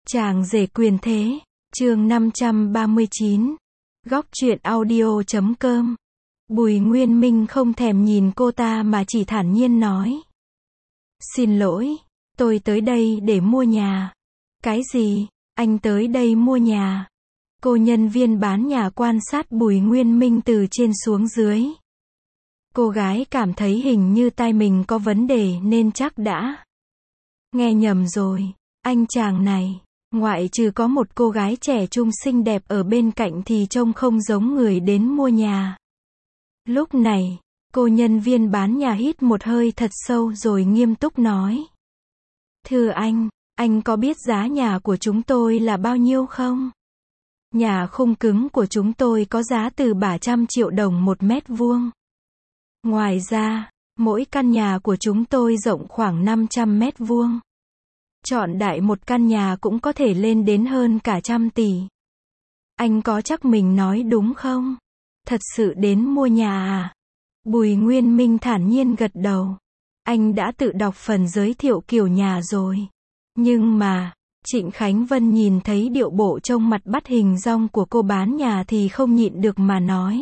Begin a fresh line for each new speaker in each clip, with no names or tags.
Chàng rể quyền thế, chương 539. Góc truyện audio.com. Bùi Nguyên Minh không thèm nhìn cô ta mà chỉ thản nhiên nói. Xin lỗi, tôi tới đây để mua nhà. Cái gì? Anh tới đây mua nhà? Cô nhân viên bán nhà quan sát Bùi Nguyên Minh từ trên xuống dưới. Cô gái cảm thấy hình như tai mình có vấn đề nên chắc đã nghe nhầm rồi. Anh chàng này, ngoại trừ có một cô gái trẻ trung xinh đẹp ở bên cạnh thì trông không giống người đến mua nhà. Lúc này, cô nhân viên bán nhà hít một hơi thật sâu rồi nghiêm túc nói. Thưa anh có biết giá nhà của chúng tôi là bao nhiêu không? Nhà khung cứng của chúng tôi có giá từ 300 triệu đồng một mét vuông. Ngoài ra, mỗi căn nhà của chúng tôi rộng khoảng 500 mét vuông. Chọn đại một căn nhà cũng có thể lên đến hơn cả 100 tỷ. Anh có chắc mình nói đúng không? Thật sự đến mua nhà à? Bùi Nguyên Minh thản nhiên gật đầu. Anh đã tự đọc phần giới thiệu kiểu nhà rồi. Nhưng mà, Trịnh Khánh Vân nhìn thấy điệu bộ trông mặt bắt hình dong của cô bán nhà thì không nhịn được mà nói.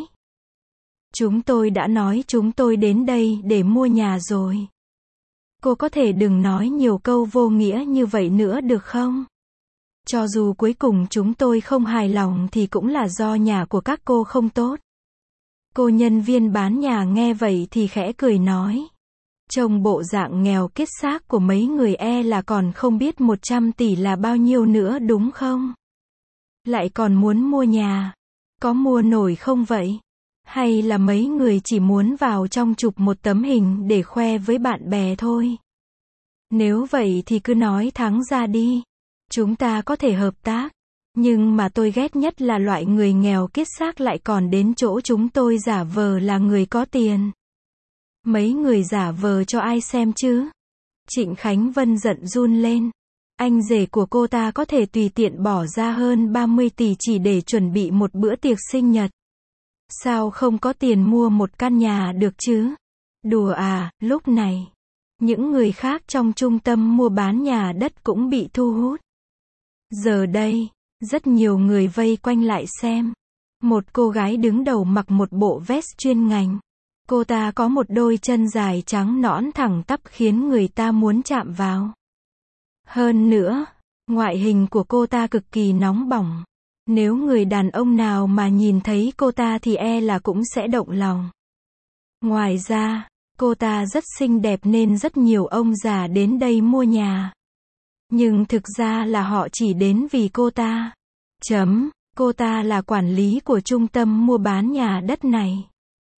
Chúng tôi đã nói chúng tôi đến đây để mua nhà rồi. Cô có thể đừng nói nhiều câu vô nghĩa như vậy nữa được không? Cho dù cuối cùng chúng tôi không hài lòng thì cũng là do nhà của các cô không tốt. Cô nhân viên bán nhà nghe vậy thì khẽ cười nói. Trông bộ dạng nghèo kiết xác của mấy người là còn không biết 100 tỷ là bao nhiêu nữa đúng không? Lại còn muốn mua nhà. Có mua nổi không vậy? Hay là mấy người chỉ muốn vào trong chụp một tấm hình để khoe với bạn bè thôi? Nếu vậy thì cứ nói thẳng ra đi. Chúng ta có thể hợp tác. Nhưng mà tôi ghét nhất là loại người nghèo kiết xác lại còn đến chỗ chúng tôi giả vờ là người có tiền. Mấy người giả vờ cho ai xem chứ? Trịnh Khánh Vân giận run lên. Anh rể của cô ta có thể tùy tiện bỏ ra hơn 30 tỷ chỉ để chuẩn bị một bữa tiệc sinh nhật. Sao không có tiền mua một căn nhà được chứ? Đùa à, lúc này, những người khác trong trung tâm mua bán nhà đất cũng bị thu hút. Giờ đây, rất nhiều người vây quanh lại xem. Một cô gái đứng đầu mặc một bộ vest chuyên ngành. Cô ta có một đôi chân dài trắng nõn thẳng tắp khiến người ta muốn chạm vào. Hơn nữa, ngoại hình của cô ta cực kỳ nóng bỏng. Nếu người đàn ông nào mà nhìn thấy cô ta thì là cũng sẽ động lòng. Ngoài ra, cô ta rất xinh đẹp nên rất nhiều ông già đến đây mua nhà. Nhưng thực ra là họ chỉ đến vì cô ta. Cô ta là quản lý của trung tâm mua bán nhà đất này.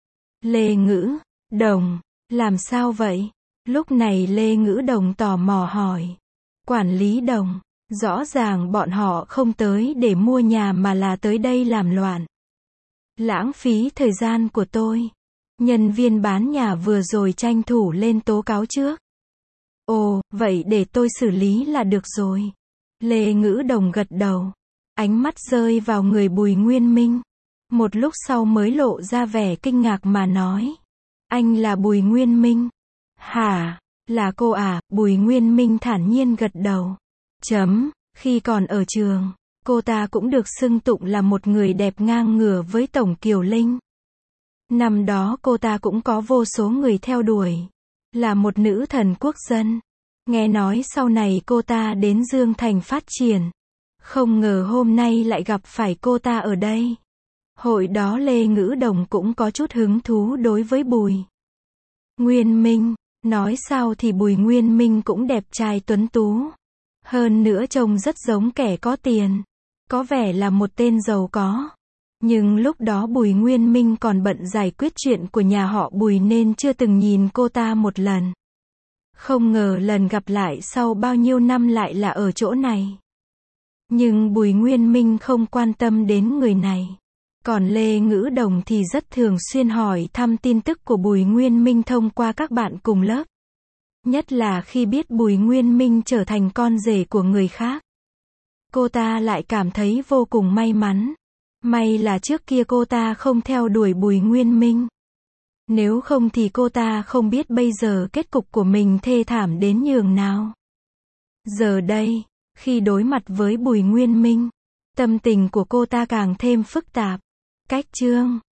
Lê Ngữ Đồng, làm sao vậy? Lúc này Lê Ngữ Đồng tò mò hỏi. Quản lý Đồng, rõ ràng bọn họ không tới để mua nhà mà là tới đây làm loạn. Lãng phí thời gian của tôi. Nhân viên bán nhà vừa rồi tranh thủ lên tố cáo trước. Ồ, vậy để tôi xử lý là được rồi. Lê Ngữ Đồng gật đầu. Ánh mắt rơi vào người Bùi Nguyên Minh. Một lúc sau mới lộ ra vẻ kinh ngạc mà nói. Anh là Bùi Nguyên Minh. Hả? Là cô à? Bùi Nguyên Minh thản nhiên gật đầu. Khi còn ở trường, cô ta cũng được xưng tụng là một người đẹp ngang ngửa với Tổng Kiều Linh. Năm đó cô ta cũng có vô số người theo đuổi. Là một nữ thần quốc dân. Nghe nói sau này cô ta đến Dương Thành phát triển. Không ngờ hôm nay lại gặp phải cô ta ở đây. Hồi đó Lê Ngữ Đồng cũng có chút hứng thú đối với Bùi Nguyên Minh. Nói sao thì Bùi Nguyên Minh cũng đẹp trai tuấn tú. Hơn nữa trông rất giống kẻ có tiền. Có vẻ là một tên giàu có. Nhưng lúc đó Bùi Nguyên Minh còn bận giải quyết chuyện của nhà họ Bùi nên chưa từng nhìn cô ta một lần. Không ngờ lần gặp lại sau bao nhiêu năm lại là ở chỗ này. Nhưng Bùi Nguyên Minh không quan tâm đến người này. Còn Lê Ngữ Đồng thì rất thường xuyên hỏi thăm tin tức của Bùi Nguyên Minh thông qua các bạn cùng lớp. Nhất là khi biết Bùi Nguyên Minh trở thành con rể của người khác. Cô ta lại cảm thấy vô cùng may mắn. May là trước kia cô ta không theo đuổi Bùi Nguyên Minh. Nếu không thì cô ta không biết bây giờ kết cục của mình thê thảm đến nhường nào. Giờ đây, Khi đối mặt với Bùi Nguyên Minh, tâm tình của cô ta càng thêm phức tạp. Cách chương